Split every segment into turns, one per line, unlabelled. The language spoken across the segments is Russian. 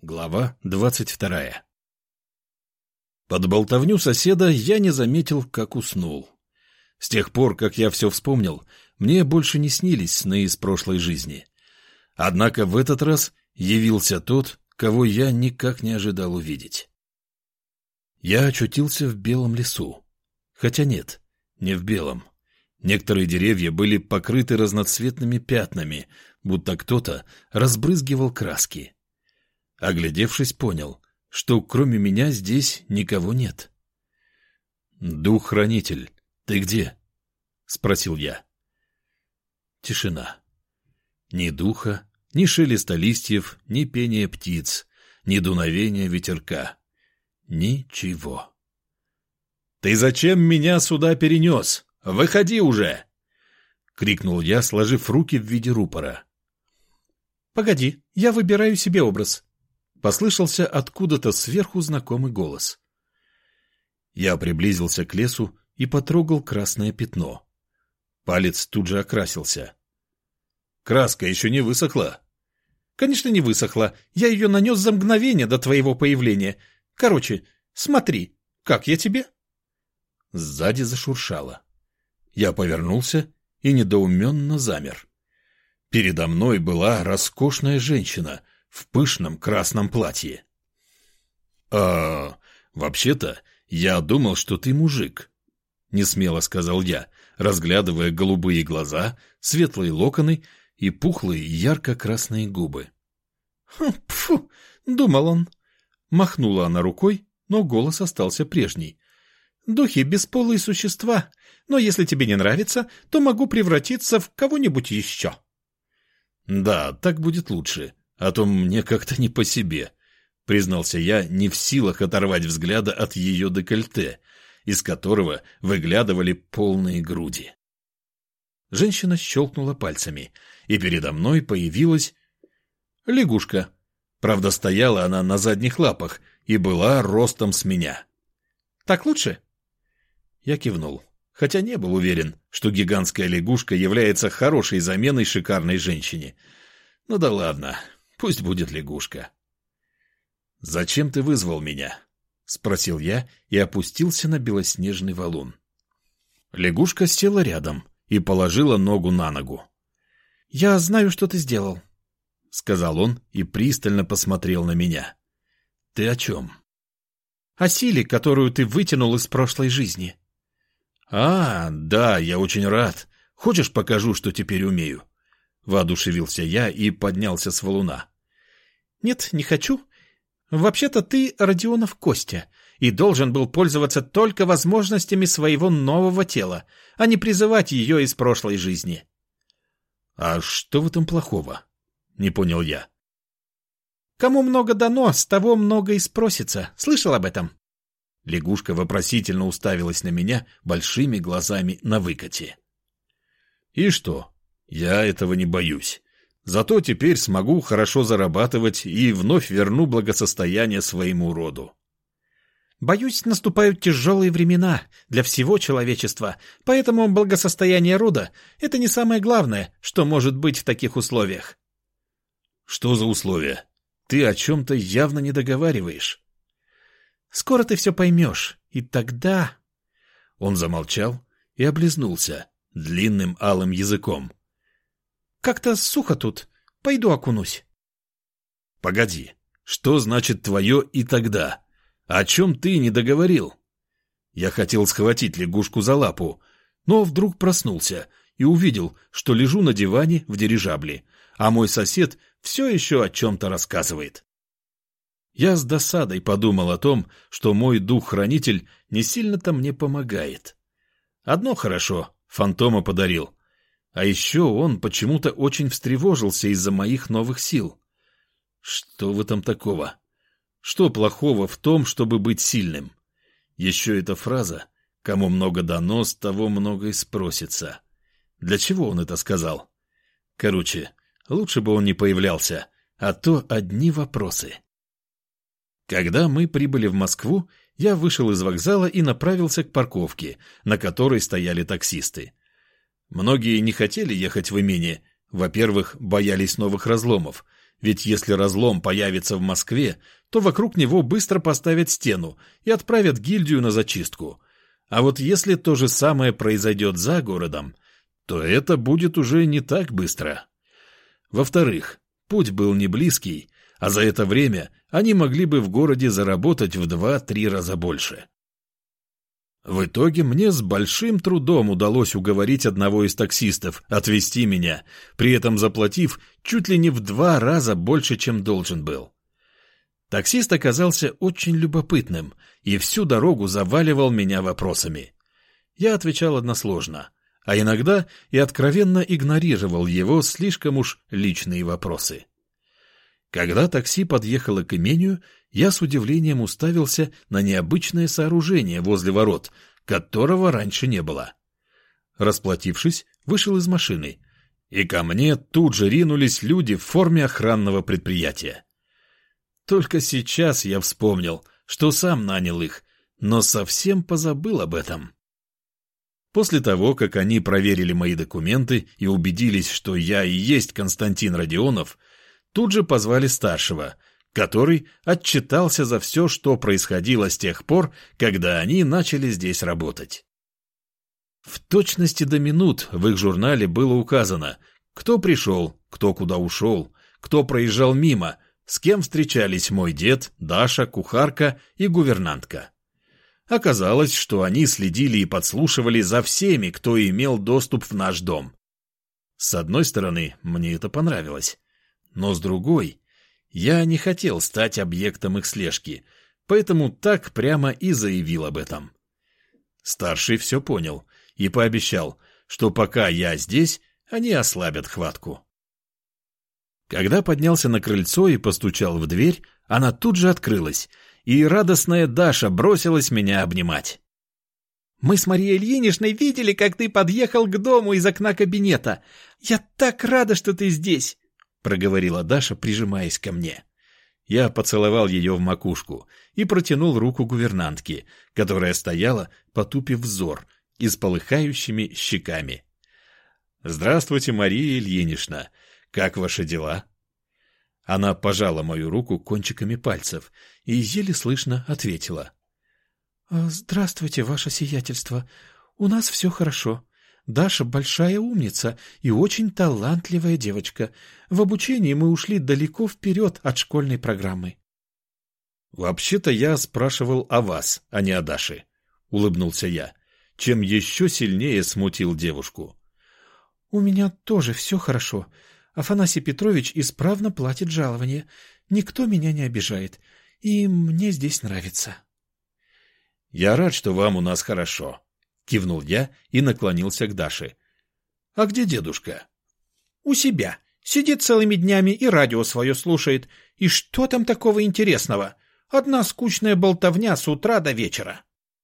Глава 22. Под болтовню соседа я не заметил, как уснул. С тех пор, как я все вспомнил, мне больше не снились сны из прошлой жизни. Однако в этот раз явился тот, кого я никак не ожидал увидеть. Я очутился в белом лесу. Хотя нет, не в белом. Некоторые деревья были покрыты разноцветными пятнами, будто кто-то разбрызгивал краски. Оглядевшись, понял, что кроме меня здесь никого нет. «Дух-хранитель, ты где?» — спросил я. Тишина. Ни духа, ни шелеста листьев, ни пения птиц, ни дуновения ветерка. Ничего. «Ты зачем меня сюда перенес? Выходи уже!» — крикнул я, сложив руки в виде рупора.
«Погоди, я выбираю себе образ». Послышался откуда-то сверху знакомый голос. Я приблизился к лесу и потрогал красное пятно. Палец тут же окрасился. «Краска еще не высохла?» «Конечно, не высохла. Я ее нанес за мгновение до твоего появления. Короче, смотри, как я тебе?»
Сзади зашуршало. Я повернулся и недоуменно замер. Передо мной была роскошная женщина в пышном красном платье. Вообще-то, я думал, что ты мужик», — несмело сказал я, разглядывая голубые глаза, светлые локоны и пухлые ярко-красные губы.
«Пфу, думал он». Махнула она рукой, но голос остался прежний. «Духи — бесполые существа, но если тебе не нравится, то могу превратиться в кого-нибудь еще».
«Да, так будет лучше. А то мне как-то не по себе», — признался я, не в силах оторвать взгляда от ее декольте, из которого выглядывали полные груди. Женщина щелкнула пальцами, и передо мной появилась лягушка. Правда, стояла она на задних лапах и была ростом с меня.
«Так лучше?»
Я кивнул, хотя не был уверен, что гигантская лягушка является хорошей заменой шикарной женщине. Ну да ладно. Пусть будет лягушка. «Зачем ты вызвал меня?» — спросил я и опустился на белоснежный валун. Лягушка села рядом и положила ногу на ногу.
«Я знаю, что ты сделал»,
— сказал он и пристально посмотрел на меня. «Ты о чем?»
«О силе, которую ты вытянул из прошлой жизни».
Да, я очень рад. Хочешь, покажу, что теперь умею?» Воодушевился я и поднялся с валуна.
«Нет, не хочу. Вообще-то ты Родионов Костя и должен был пользоваться только возможностями своего нового тела, а не призывать ее из прошлой жизни».
«А что в этом плохого?» — не понял я.
«Кому много дано, с того много и спросится. Слышал об этом?»
Лягушка вопросительно уставилась на меня большими глазами на выкате. «И что? Я этого не боюсь. Зато теперь смогу хорошо зарабатывать и вновь верну благосостояние своему роду».
«Боюсь, наступают тяжелые времена для всего человечества, поэтому благосостояние рода — это не самое главное, что может быть в таких условиях».
«Что за условия? Ты о чем-то явно не договариваешь».
«Скоро ты все поймешь, и тогда...»
Он замолчал и облизнулся длинным алым языком.
«Как-то сухо тут. Пойду окунусь».
«Погоди, что значит твое «и тогда»? О чем ты не договорил?» Я хотел схватить лягушку за лапу, но вдруг проснулся и увидел, что лежу на диване в дирижабле, а мой сосед все еще о чем-то рассказывает. Я с досадой подумал о том, что мой дух-хранитель не сильно-то мне помогает. Одно хорошо, фантома подарил. А еще он почему-то очень встревожился из-за моих новых сил. Что в этом такого? Что плохого в том, чтобы быть сильным? Еще эта фраза «кому много дано, с того много и спросится». Для чего он это сказал? Короче, лучше бы он не появлялся, а то одни вопросы. Когда мы прибыли в Москву, я вышел из вокзала и направился к парковке, на которой стояли таксисты. Многие не хотели ехать в имение. Во-первых, боялись новых разломов, Ведь если разлом появится в Москве, то вокруг него быстро поставят стену и отправят гильдию на зачистку. А вот если то же самое произойдет за городом, то это будет уже не так быстро. Во-вторых, путь был не близкий, а за это время они могли бы в городе заработать в 2-3 раза больше. В итоге мне с большим трудом удалось уговорить одного из таксистов отвезти меня, при этом заплатив чуть ли не в 2 раза больше, чем должен был. Таксист оказался очень любопытным и всю дорогу заваливал меня вопросами. Я отвечал односложно, а иногда и откровенно игнорировал его слишком уж личные вопросы. Когда такси подъехало к имению, я с удивлением уставился на необычное сооружение возле ворот, которого раньше не было. Расплатившись, вышел из машины, и ко мне тут же ринулись люди в форме охранного предприятия. Только сейчас я вспомнил, что сам нанял их, но совсем позабыл об этом. После того, как они проверили мои документы и убедились, что я и есть Константин Родионов, тут же позвали старшего, который отчитался за все, что происходило с тех пор, когда они начали здесь работать. В точности до минут в их журнале было указано, кто пришел, кто куда ушел, кто проезжал мимо, с кем встречались мой дед, Даша, кухарка и гувернантка. Оказалось, что они следили и подслушивали за всеми, кто имел доступ в наш дом. С одной стороны, мне это понравилось, но с другой, я не хотел стать объектом их слежки, поэтому так прямо и заявил об этом. Старший все понял и пообещал, что пока я здесь, они ослабят хватку. Когда поднялся на крыльцо и постучал в дверь, она тут же открылась, и радостная Даша бросилась меня обнимать.
«Мы с Марией Ильиничной видели, как ты подъехал к дому из окна кабинета. Я так рада, что ты здесь!» — проговорила Даша, прижимаясь ко мне.
Я поцеловал ее в макушку и протянул руку гувернантке, которая стояла, потупив взор, и с полыхающими щеками. «Здравствуйте, Мария Ильинична! Как ваши дела?» Она пожала мою руку кончиками пальцев и еле слышно ответила.
«Здравствуйте, ваше сиятельство. У нас все хорошо. Даша большая умница и очень талантливая девочка. В обучении мы ушли далеко вперед от школьной программы».
«Вообще-то я спрашивал о вас, а не о Даше», — улыбнулся я, чем еще сильнее смутил девушку.
«У меня тоже все хорошо. Афанасий Петрович исправно платит жалование. Никто меня не обижает. И мне здесь нравится».
«Я рад, что вам у нас хорошо», — кивнул я и наклонился к Даше. «А где дедушка?»
«У себя. Сидит целыми днями и радио свое слушает. И что там такого интересного? Одна скучная болтовня с утра до вечера».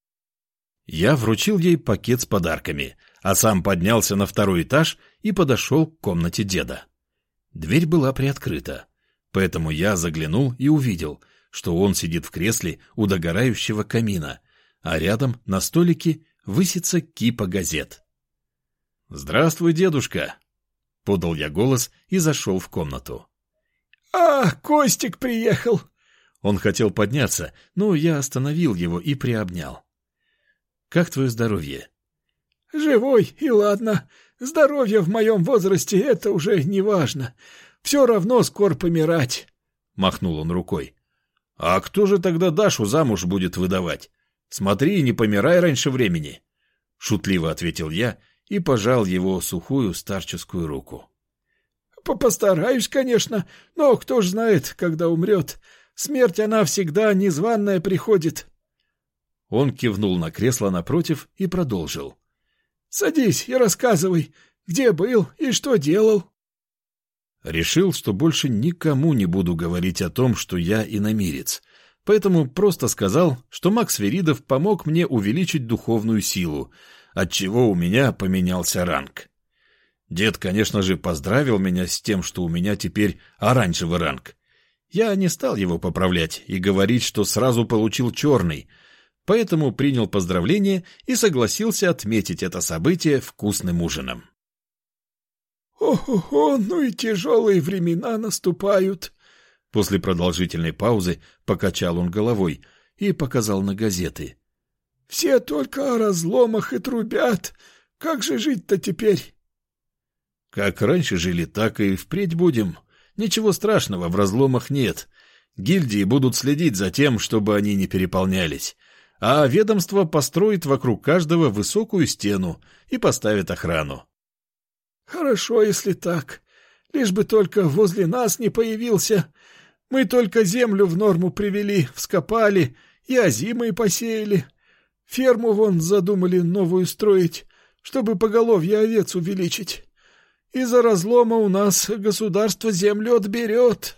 Я вручил ей пакет с подарками, а сам поднялся на 2-й этаж и подошел к комнате деда. Дверь была приоткрыта, поэтому я заглянул и увидел, что он сидит в кресле у догорающего камина, а рядом на столике высится кипа газет. «Здравствуй, дедушка!» — подал я голос и зашел в комнату.
Костик приехал!»
Он хотел подняться, но я остановил его и приобнял. «Как твое здоровье?»
«Живой, и ладно. Здоровье в моем возрасте — это уже не важно. Все равно скоро помирать», —
махнул он рукой. «А кто же тогда Дашу замуж будет выдавать? Смотри, не помирай раньше времени», — шутливо ответил я и пожал его сухую старческую руку.
«Постараюсь, конечно, но кто ж знает, когда умрет. Смерть она всегда незваная приходит».
Он кивнул на кресло напротив и продолжил.
«Садись и рассказывай, где был и что делал».
Решил, что больше никому не буду говорить о том, что я иномирец, поэтому просто сказал, что маг Свиридов помог мне увеличить духовную силу, отчего у меня поменялся ранг. Дед, конечно же, поздравил меня с тем, что у меня теперь оранжевый ранг. Я не стал его поправлять и говорить, что сразу получил черный, поэтому принял поздравление и согласился отметить это событие вкусным ужином.
Ого, ну и тяжелые времена наступают.
После продолжительной паузы покачал он головой и показал на газеты.
Все только о разломах и трубят. Как же жить-то теперь?
Как раньше жили, так и впредь будем. Ничего страшного в разломах нет. Гильдии будут следить за тем, чтобы они не переполнялись. А ведомство построит вокруг каждого высокую стену и поставит охрану.
Хорошо, если так. Лишь бы только возле нас не появился. Мы только землю в норму привели, вскопали и озимые посеяли. Ферму вон задумали новую строить, чтобы поголовье овец увеличить. Из-за разлома у нас государство землю отберет.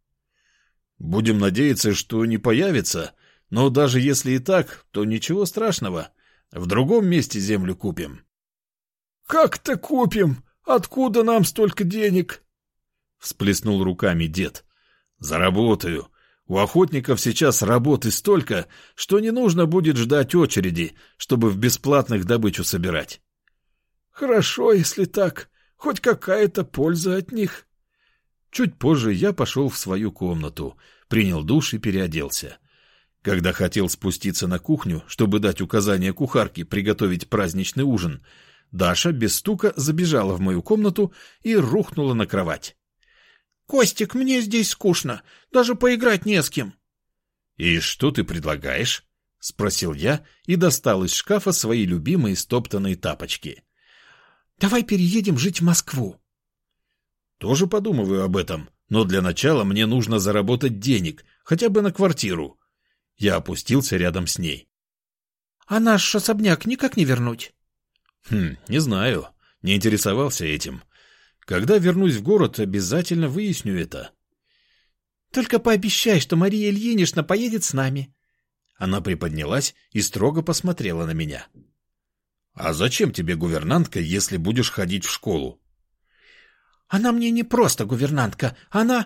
Будем надеяться, что не появится, но даже если и так, то ничего страшного. В другом месте землю купим.
Как-то купим? Откуда нам столько денег?
Всплеснул руками дед. Заработаю. У охотников сейчас работы столько, что не нужно будет ждать очереди, чтобы в бесплатных добычу собирать.
Хорошо, если так. Хоть какая-то польза от них.
Чуть позже я пошел в свою комнату, принял душ и переоделся. Когда хотел спуститься на кухню, чтобы дать указание кухарке приготовить праздничный ужин, Даша без стука забежала в мою комнату и рухнула на кровать.
«Костик, мне здесь скучно, даже поиграть не с кем».
«И что ты предлагаешь?» — спросил я и достал из шкафа свои любимые стоптанные тапочки.
«Давай переедем жить в Москву».
«Тоже подумываю об этом, но для начала мне нужно заработать денег, хотя бы на квартиру». Я опустился рядом с ней.
«А наш особняк никак не вернуть?»
Не знаю, не интересовался этим. Когда вернусь в город, обязательно выясню это.
«Только пообещай, что Мария Ильинична поедет с нами».
Она приподнялась и строго посмотрела на меня. «А зачем тебе гувернантка, если будешь ходить в школу?»
«Она мне не просто гувернантка, она,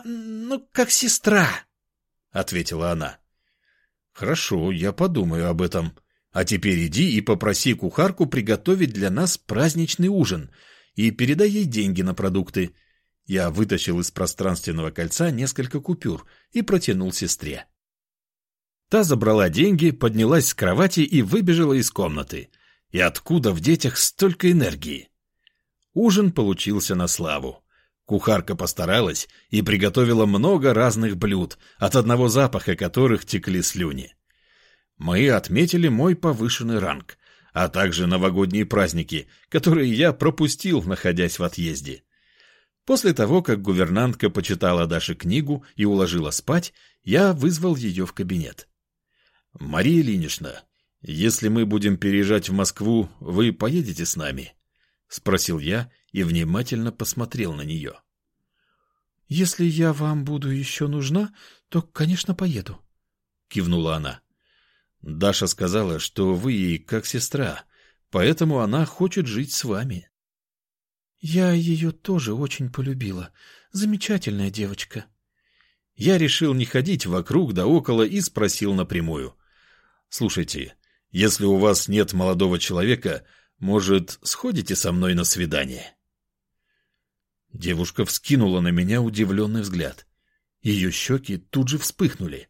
как сестра», — ответила она.
«Хорошо, я подумаю об этом. А теперь иди и попроси кухарку приготовить для нас праздничный ужин и передай ей деньги на продукты». Я вытащил из пространственного кольца несколько купюр и протянул сестре. Та забрала деньги, поднялась с кровати и выбежала из комнаты. И откуда в детях столько энергии? Ужин получился на славу. Кухарка постаралась и приготовила много разных блюд, от одного запаха которых текли слюни. Мы отметили мой повышенный ранг, а также новогодние праздники, которые я пропустил, находясь в отъезде. После того, как гувернантка почитала Даше книгу и уложила спать, я вызвал ее в кабинет. «Мария Ильинична, если мы будем переезжать в Москву, вы поедете с нами?» — спросил я и внимательно посмотрел на нее.
«Если я вам буду еще нужна, то, конечно, поеду», — кивнула она.
«Даша сказала, что вы ей как сестра, поэтому она хочет жить с вами».
«Я ее тоже очень полюбила. Замечательная девочка».
Я решил не ходить вокруг да около и спросил напрямую. «Слушайте, если у вас нет молодого человека, может, сходите со мной на свидание?» Девушка вскинула на меня удивленный взгляд. Ее щеки тут же вспыхнули.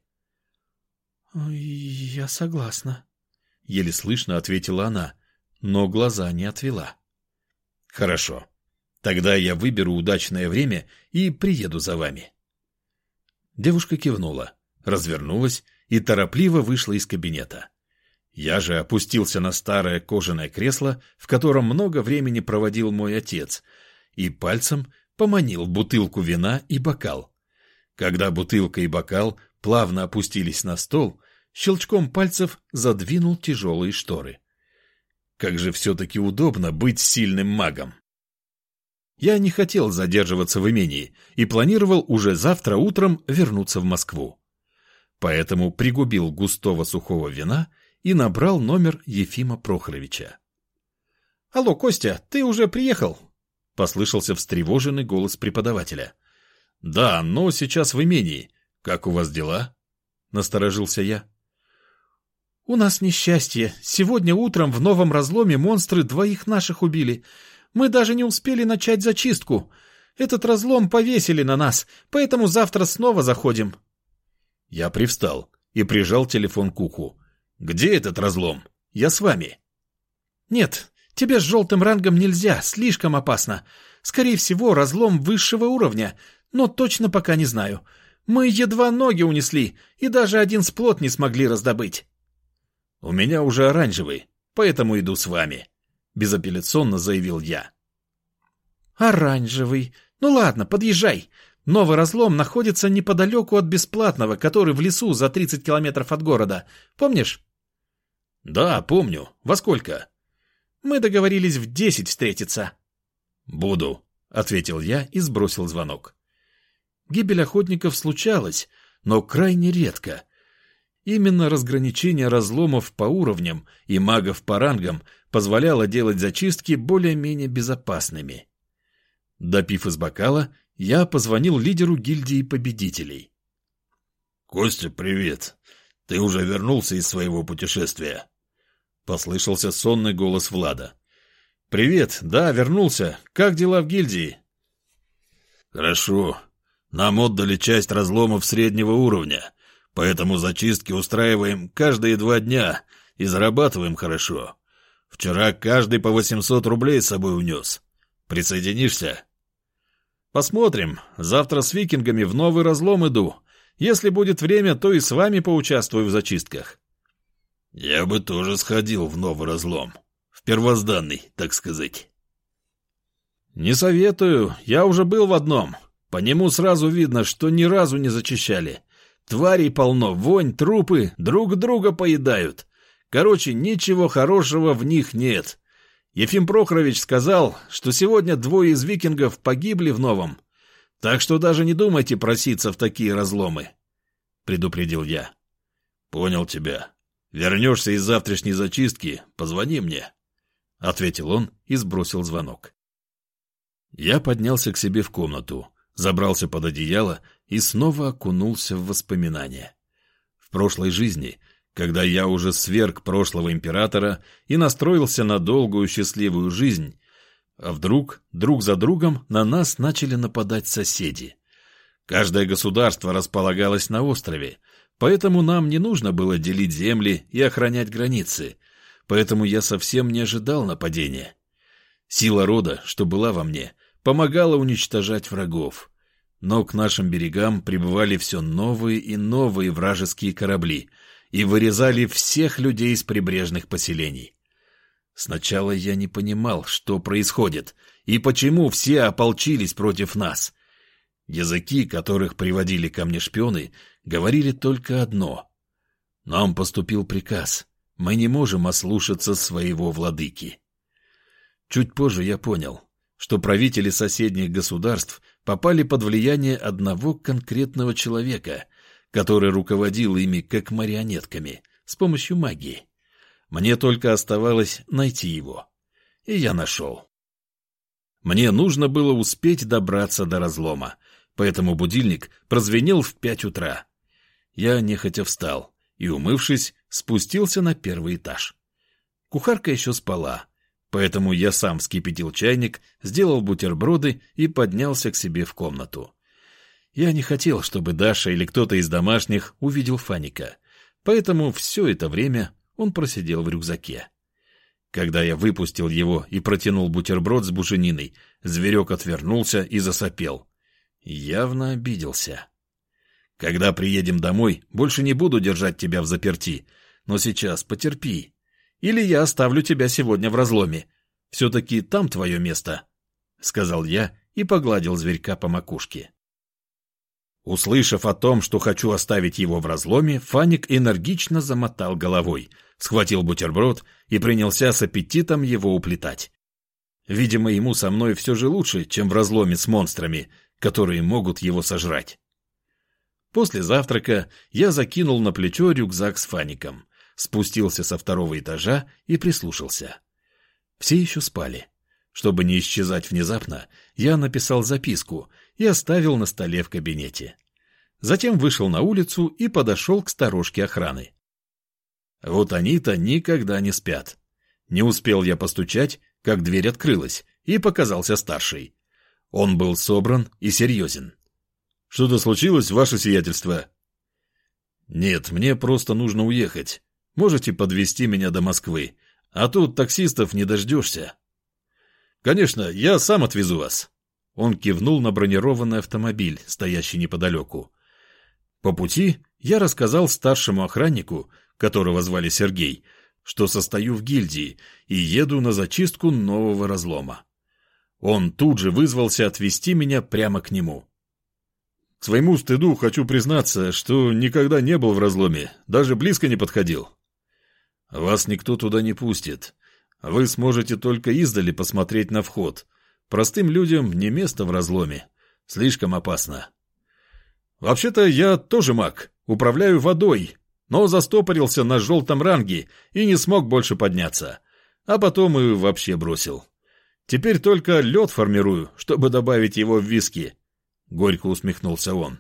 «Я согласна»,
— еле слышно ответила она, но глаза не отвела. «Хорошо. Тогда я выберу удачное время и приеду за вами». Девушка кивнула, развернулась и торопливо вышла из кабинета. Я же опустился на старое кожаное кресло, в котором много времени проводил мой отец, и пальцем поманил бутылку вина и бокал. Когда бутылка и бокал плавно опустились на стол, щелчком пальцев задвинул тяжелые шторы. Как же все-таки удобно быть сильным магом. Я не хотел задерживаться в имении и планировал уже завтра утром вернуться в Москву. Поэтому пригубил густого сухого вина и набрал номер Ефима Прохоровича. «Алло, Костя, ты уже приехал?» — послышался встревоженный голос преподавателя. «Да, но сейчас в имении. Как у вас дела?» — насторожился я.
«У нас несчастье. Сегодня утром в новом разломе монстры 2 наших убили. Мы даже не успели начать зачистку. Этот разлом повесили на нас, поэтому завтра снова заходим».
Я привстал и прижал телефон к уху. «Где этот разлом? Я с вами».
«Нет, тебе с желтым рангом нельзя, слишком опасно. Скорее всего, разлом высшего уровня, но точно пока не знаю. Мы едва ноги унесли и даже один сплот не смогли раздобыть».
«У меня уже оранжевый, поэтому иду с вами», — безапелляционно заявил я.
«Оранжевый. Ну ладно, подъезжай. Новый разлом находится неподалеку от бесплатного, который в лесу за 30 километров от города. Помнишь?»
«Да, помню. Во сколько?»
«Мы договорились в 10 встретиться».
«Буду», — ответил я и сбросил звонок.
Гибель охотников случалась, но крайне редко. Именно разграничение разломов по уровням и магов по рангам позволяло делать зачистки более-менее безопасными. Допив из бокала, я позвонил лидеру гильдии победителей.
«Костя, привет. Ты уже вернулся из своего путешествия?» Послышался сонный голос Влада.
«Привет, да, вернулся. Как дела в гильдии?»
«Хорошо. Нам отдали часть разломов среднего уровня, поэтому зачистки устраиваем каждые 2 дня и зарабатываем хорошо. Вчера каждый по 800 рублей с собой унес. Присоединишься?»
«Посмотрим. Завтра с викингами в новый разлом иду. Если будет время, то и с вами поучаствую в зачистках».
«Я бы тоже сходил в новый разлом. В первозданный, так сказать».
«Не советую. Я уже был в одном. По нему сразу видно, что ни разу не зачищали. Тварей полно, вонь, трупы друг друга поедают. Короче, ничего хорошего в них нет. Ефим Прохорович сказал, что сегодня 2 из викингов погибли в новом. Так что даже не думайте проситься в такие разломы», — предупредил я.
«Понял тебя. Вернешься из завтрашней зачистки, позвони мне», — ответил он и сбросил звонок. Я поднялся к себе в комнату, забрался под одеяло и снова окунулся в воспоминания. В прошлой жизни, когда я уже сверг прошлого императора и настроился на долгую счастливую жизнь, а вдруг друг за другом на нас начали нападать соседи. Каждое государство располагалось на острове, поэтому нам не нужно было делить земли и охранять границы, поэтому я совсем не ожидал нападения. Сила рода, что была во мне, помогала уничтожать врагов. Но к нашим берегам прибывали все новые и новые вражеские корабли и вырезали всех людей из прибрежных поселений. Сначала я не понимал, что происходит и почему все ополчились против нас. Языки, которых приводили ко мне шпионы, говорили только одно. Нам поступил приказ. Мы не можем ослушаться своего владыки. Чуть позже я понял, что правители соседних государств попали под влияние одного конкретного человека, который руководил ими как марионетками с помощью магии. Мне только оставалось найти его. И я нашел. Мне нужно было успеть добраться до разлома, поэтому будильник прозвенел в 5 утра. Я нехотя встал и, умывшись, спустился на 1-й этаж. Кухарка еще спала, поэтому я сам вскипятил чайник, сделал бутерброды и поднялся к себе в комнату. Я не хотел, чтобы Даша или кто-то из домашних увидел Фаника, поэтому все это время он просидел в рюкзаке. Когда я выпустил его и протянул бутерброд с бужениной, зверек отвернулся и засопел. Явно обиделся. «Когда приедем домой, больше не буду держать тебя взаперти, но сейчас потерпи. Или я оставлю тебя сегодня в разломе. Все-таки там твое место», — сказал я и погладил зверька по макушке. Услышав о том, что хочу оставить его в разломе, Фаник энергично замотал головой, схватил бутерброд и принялся с аппетитом его уплетать. Видимо, ему со мной все же лучше, чем в разломе с монстрами, которые могут его сожрать. После завтрака я закинул на плечо рюкзак с Фаником, спустился со 2-го этажа и прислушался. Все еще спали. Чтобы не исчезать внезапно, я написал записку и оставил на столе в кабинете. Затем вышел на улицу и подошел к сторожке охраны. Вот они-то никогда не спят. Не успел я постучать, как дверь открылась, и показался старший. Он был собран и серьезен. «Что-то случилось, ваше сиятельство?» «Нет, мне просто нужно уехать. Можете подвезти меня до Москвы, а тут таксистов не дождешься». «Конечно, я сам отвезу вас». Он кивнул на бронированный автомобиль, стоящий неподалеку. По пути я рассказал старшему охраннику, которого звали Сергей, что состою в гильдии и еду на зачистку нового разлома. Он тут же вызвался отвезти меня прямо к нему. К своему стыду хочу признаться, что никогда не был в разломе, даже близко не подходил. Вас никто туда не пустит. Вы сможете только издали посмотреть на вход. Простым людям не место в разломе. Слишком опасно. Вообще-то я тоже маг, управляю водой, но застопорился на желтом ранге и не смог больше подняться. А потом и вообще бросил. Теперь только лед формирую, чтобы добавить его в виски. Горько усмехнулся он.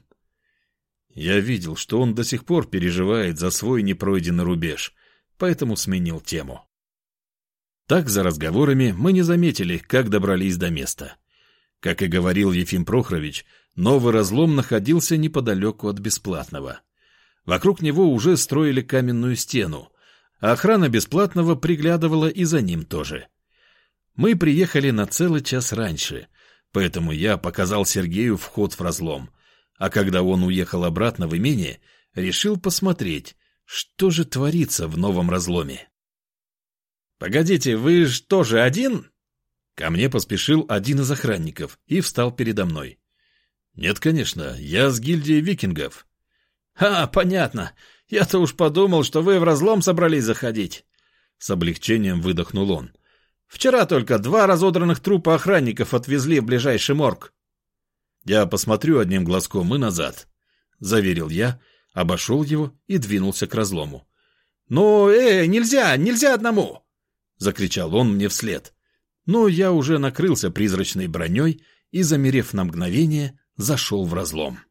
Я видел, что он до сих пор переживает за свой непройденный рубеж, поэтому сменил тему. Так, за разговорами, мы не заметили, как добрались до места. Как и говорил Ефим Прохорович, новый разлом находился неподалеку от Бесплатного. Вокруг него уже строили каменную стену, а охрана Бесплатного приглядывала и за ним тоже. Мы приехали на целый час раньше, поэтому я показал Сергею вход в разлом, а когда он уехал обратно в имение, решил посмотреть, что же творится в новом разломе. «Погодите, вы ж тоже один?» Ко мне поспешил один из охранников и встал передо мной. «Нет, конечно, я с гильдии викингов». Понятно. Я-то уж подумал, что вы в разлом собрались заходить». С облегчением выдохнул он. «Вчера только 2 разодранных трупа охранников отвезли в ближайший морг». «Я посмотрю одним глазком и назад», — заверил я, обошел его и двинулся к разлому. «Ну, нельзя одному!» — закричал он мне вслед. Но я уже накрылся призрачной броней и, замерев на мгновение, зашел в разлом.